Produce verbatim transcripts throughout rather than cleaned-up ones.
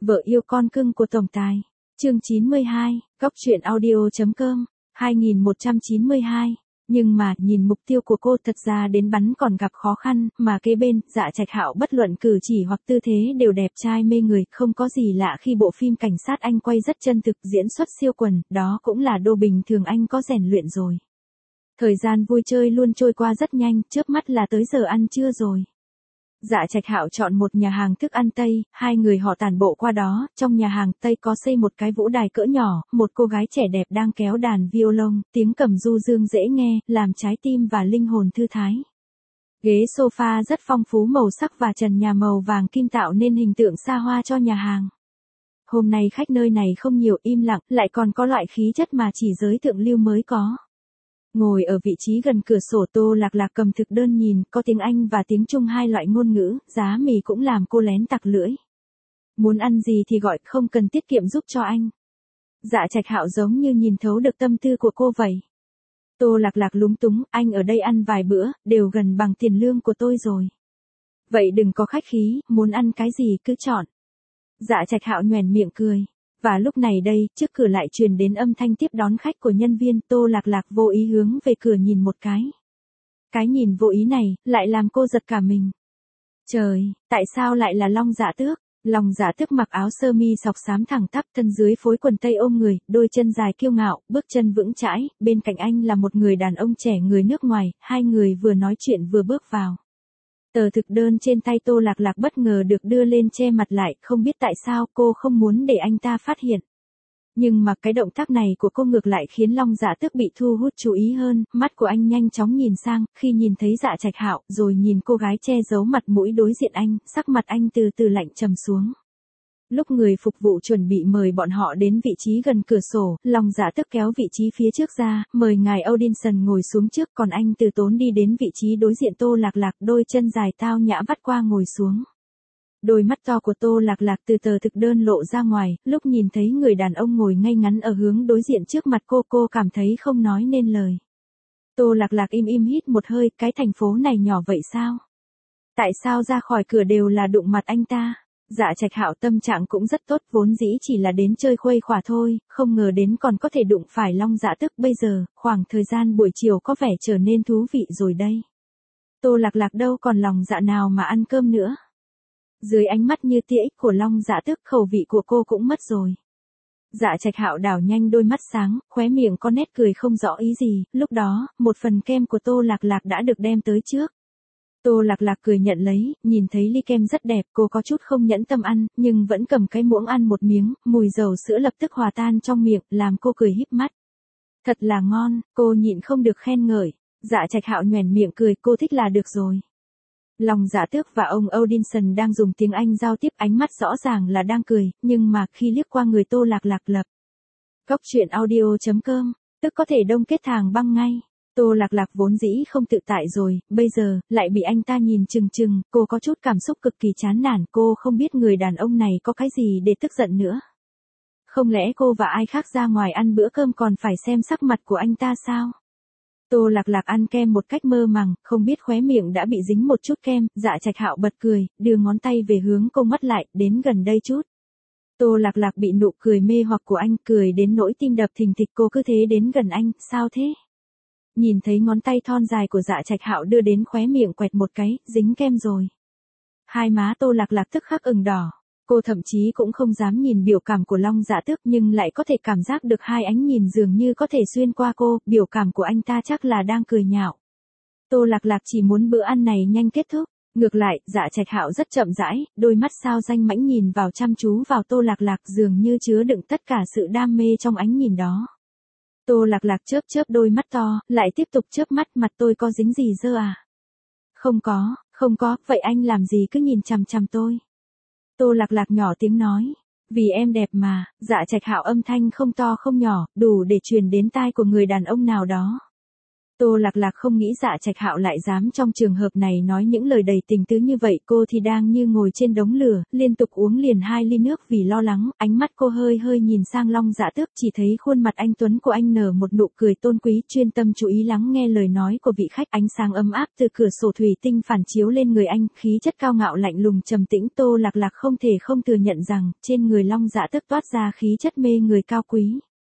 Vợ yêu con cưng của tổng tài. Chương chín mươi hai, Góc truyện audio.com, hai nghìn một trăm chín mươi hai. Nhưng mà, nhìn mục tiêu của cô thật ra đến bắn còn gặp khó khăn, mà kế bên, Dạ Trạch Hạo bất luận cử chỉ hoặc tư thế đều đẹp trai mê người, không có gì lạ khi bộ phim cảnh sát anh quay rất chân thực, diễn xuất siêu quần, đó cũng là đô bình thường anh có rèn luyện rồi. Thời gian vui chơi luôn trôi qua rất nhanh, chớp mắt là tới giờ ăn trưa rồi. Dạ Trạch Hạo chọn một nhà hàng thức ăn Tây, hai người họ tản bộ qua đó, trong nhà hàng Tây có xây một cái vũ đài cỡ nhỏ, một cô gái trẻ đẹp đang kéo đàn violon, tiếng cầm du dương dễ nghe, làm trái tim và linh hồn thư thái. Ghế sofa rất phong phú màu sắc và trần nhà màu vàng kim tạo nên hình tượng xa hoa cho nhà hàng. Hôm nay khách nơi này không nhiều, im lặng, lại còn có loại khí chất mà chỉ giới thượng lưu mới có. Ngồi ở vị trí gần cửa sổ, Tô Lạc Lạc cầm thực đơn nhìn, có tiếng Anh và tiếng Trung hai loại ngôn ngữ, giá mì cũng làm cô lén tặc lưỡi. Muốn ăn gì thì gọi, không cần tiết kiệm giúp cho anh. Dạ Trạch Hạo giống như nhìn thấu được tâm tư của cô vậy. Tô Lạc Lạc lúng túng, anh ở đây ăn vài bữa, đều gần bằng tiền lương của tôi rồi. Vậy đừng có khách khí, muốn ăn cái gì cứ chọn. Dạ Trạch Hạo nhoẻn miệng cười. Và lúc này đây, trước cửa lại truyền đến âm thanh tiếp đón khách của nhân viên, Tô Lạc Lạc vô ý hướng về cửa nhìn một cái. Cái nhìn vô ý này, lại làm cô giật cả mình. Trời, tại sao lại là Long Dạ Tước? Long Dạ Tước mặc áo sơ mi sọc xám thẳng tắp, thân dưới phối quần tây ôm người, đôi chân dài kiêu ngạo, bước chân vững chãi, bên cạnh anh là một người đàn ông trẻ người nước ngoài, hai người vừa nói chuyện vừa bước vào. Tờ thực đơn trên tay Tô Lạc Lạc bất ngờ được đưa lên che mặt lại, không biết tại sao cô không muốn để anh ta phát hiện. Nhưng mà cái động tác này của cô ngược lại khiến Long Dạ Tước bị thu hút chú ý hơn, mắt của anh nhanh chóng nhìn sang, khi nhìn thấy Dạ Trạch Hạo, rồi nhìn cô gái che giấu mặt mũi đối diện anh, sắc mặt anh từ từ lạnh trầm xuống. Lúc người phục vụ chuẩn bị mời bọn họ đến vị trí gần cửa sổ, Long Dạ Tước kéo vị trí phía trước ra, mời ngài Odinson ngồi xuống trước, còn anh từ tốn đi đến vị trí đối diện Tô Lạc Lạc, đôi chân dài tao nhã vắt qua ngồi xuống. Đôi mắt to của Tô Lạc Lạc từ tờ thực đơn lộ ra ngoài, lúc nhìn thấy người đàn ông ngồi ngay ngắn ở hướng đối diện trước mặt cô, cô cảm thấy không nói nên lời. Tô Lạc Lạc im im hít một hơi, cái thành phố này nhỏ vậy sao? Tại sao ra khỏi cửa đều là đụng mặt anh ta? Dạ Trạch Hạo tâm trạng cũng rất tốt, vốn dĩ chỉ là đến chơi khuây khỏa thôi, không ngờ đến còn có thể đụng phải Long Dạ Tước, bây giờ, khoảng thời gian buổi chiều có vẻ trở nên thú vị rồi đây. Tô Lạc Lạc đâu còn lòng dạ nào mà ăn cơm nữa. Dưới ánh mắt như tia ích của Long Dạ Tước, khẩu vị của cô cũng mất rồi. Dạ Trạch Hạo đảo nhanh đôi mắt sáng, khóe miệng có nét cười không rõ ý gì, lúc đó, một phần kem của Tô Lạc Lạc đã được đem tới trước. Tô Lạc Lạc cười nhận lấy, nhìn thấy ly kem rất đẹp, cô có chút không nhẫn tâm ăn, nhưng vẫn cầm cái muỗng ăn một miếng, mùi dầu sữa lập tức hòa tan trong miệng, làm cô cười híp mắt. Thật là ngon, cô nhịn không được khen ngợi. Dạ Trạch Hạo nhoẻn miệng cười, cô thích là được rồi. Long Dạ Tước và ông Odinson đang dùng tiếng Anh giao tiếp, ánh mắt rõ ràng là đang cười, nhưng mà khi liếc qua người Tô Lạc Lạc lập. Góc truyện audio.com, tức có thể đông kết thàng băng ngay. Tô Lạc Lạc vốn dĩ không tự tại rồi, bây giờ, lại bị anh ta nhìn chừng chừng, cô có chút cảm xúc cực kỳ chán nản, cô không biết người đàn ông này có cái gì để tức giận nữa. Không lẽ cô và ai khác ra ngoài ăn bữa cơm còn phải xem sắc mặt của anh ta sao? Tô Lạc Lạc ăn kem một cách mơ màng, không biết khóe miệng đã bị dính một chút kem, Dạ Trạch Hạo bật cười, đưa ngón tay về hướng cô mắt lại, đến gần đây chút. Tô Lạc Lạc bị nụ cười mê hoặc của anh, cười đến nỗi tim đập thình thịch, cô cứ thế đến gần anh, sao thế? Nhìn thấy ngón tay thon dài của Dạ Trạch Hạo đưa đến khóe miệng quẹt một cái, dính kem rồi. Hai má Tô Lạc Lạc tức khắc ửng đỏ. Cô thậm chí cũng không dám nhìn biểu cảm của Long Dạ Tước, nhưng lại có thể cảm giác được hai ánh nhìn dường như có thể xuyên qua cô, biểu cảm của anh ta chắc là đang cười nhạo. Tô Lạc Lạc chỉ muốn bữa ăn này nhanh kết thúc. Ngược lại, Dạ Trạch Hạo rất chậm rãi, đôi mắt sao danh mãnh nhìn vào chăm chú vào Tô Lạc Lạc, dường như chứa đựng tất cả sự đam mê trong ánh nhìn đó. Tô Lạc Lạc chớp chớp đôi mắt to, lại tiếp tục chớp mắt, mặt tôi có dính gì dơ à? Không có, không có, vậy anh làm gì cứ nhìn chằm chằm tôi? Tô Lạc Lạc nhỏ tiếng nói, vì em đẹp mà. Dạ Trạch Hạo âm thanh không to không nhỏ, đủ để truyền đến tai của người đàn ông nào đó. Tô Lạc Lạc không nghĩ Dạ Trạch Hạo lại dám trong trường hợp này nói những lời đầy tình tứ như vậy, cô thì đang như ngồi trên đống lửa, liên tục uống liền hai ly nước vì lo lắng, ánh mắt cô hơi hơi nhìn sang Long Dạ Tước, chỉ thấy khuôn mặt anh tuấn của anh nở một nụ cười tôn quý, chuyên tâm chú ý lắng nghe lời nói của vị khách, ánh sáng ấm áp từ cửa sổ thủy tinh phản chiếu lên người anh, khí chất cao ngạo lạnh lùng trầm tĩnh. Tô Lạc Lạc không thể không thừa nhận rằng, trên người Long Dạ Tước toát ra khí chất mê người cao quý.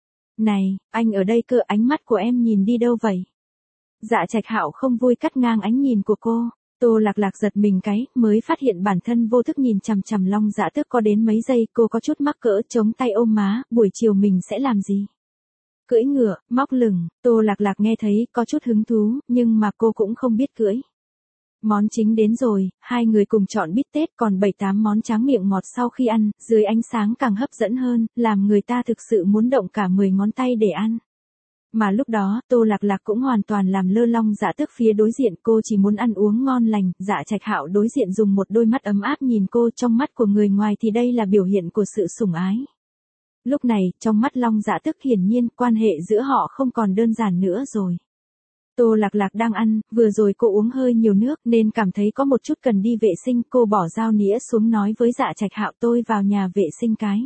Này, anh ở đây cơ, ánh mắt của em nhìn đi đâu vậy? Dạ Trạch Hạo không vui cắt ngang ánh nhìn của cô. Tô Lạc Lạc giật mình cái, mới phát hiện bản thân vô thức nhìn chằm chằm Long Dạ Tước có đến mấy giây, cô có chút mắc cỡ, chống tay ôm má, buổi chiều mình sẽ làm gì? Cưỡi ngựa, móc lửng. Tô Lạc Lạc nghe thấy có chút hứng thú, nhưng mà cô cũng không biết cưỡi. Món chính đến rồi, hai người cùng chọn bít tết, còn bảy tám món tráng miệng ngọt sau khi ăn, dưới ánh sáng càng hấp dẫn hơn, làm người ta thực sự muốn động cả mười ngón tay để ăn. Mà lúc đó, Tô Lạc Lạc cũng hoàn toàn làm lơ Long Dạ Tước phía đối diện, cô chỉ muốn ăn uống ngon lành. Dạ Trạch Hạo đối diện dùng một đôi mắt ấm áp nhìn cô, trong mắt của người ngoài thì đây là biểu hiện của sự sủng ái. Lúc này, trong mắt Long Dạ Tước hiển nhiên, quan hệ giữa họ không còn đơn giản nữa rồi. Tô Lạc Lạc đang ăn, vừa rồi cô uống hơi nhiều nước nên cảm thấy có một chút cần đi vệ sinh, cô bỏ dao nĩa xuống nói với Dạ Trạch Hạo, tôi vào nhà vệ sinh cái.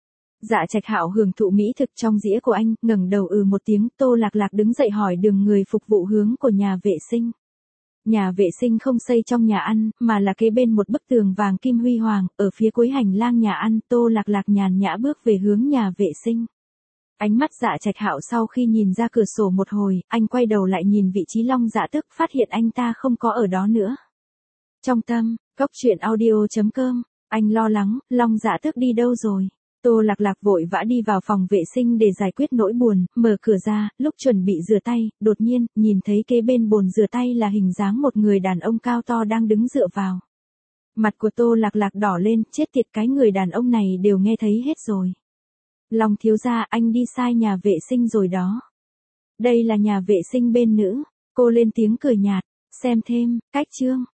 Dạ Trạch Hạo hưởng thụ mỹ thực trong dĩa của anh, ngẩng đầu ừ một tiếng. Tô Lạc Lạc đứng dậy hỏi đường người phục vụ hướng của nhà vệ sinh. Nhà vệ sinh không xây trong nhà ăn, mà là kế bên một bức tường vàng kim huy hoàng, ở phía cuối hành lang nhà ăn. Tô Lạc Lạc nhàn nhã bước về hướng nhà vệ sinh. Ánh mắt Dạ Trạch Hạo sau khi nhìn ra cửa sổ một hồi, anh quay đầu lại nhìn vị trí Long Dạ Tước, phát hiện anh ta không có ở đó nữa. Trong tâm, góc truyện audio chấm com, anh lo lắng, Long Dạ Tước đi đâu rồi? Tô Lạc Lạc vội vã đi vào phòng vệ sinh để giải quyết nỗi buồn, mở cửa ra, lúc chuẩn bị rửa tay, đột nhiên, nhìn thấy kế bên bồn rửa tay là hình dáng một người đàn ông cao to đang đứng dựa vào. Mặt của Tô Lạc Lạc đỏ lên, chết tiệt, cái người đàn ông này đều nghe thấy hết rồi. Long thiếu gia, anh đi sai nhà vệ sinh rồi đó. Đây là nhà vệ sinh bên nữ. Cô lên tiếng cười nhạt, xem thêm, cách chương.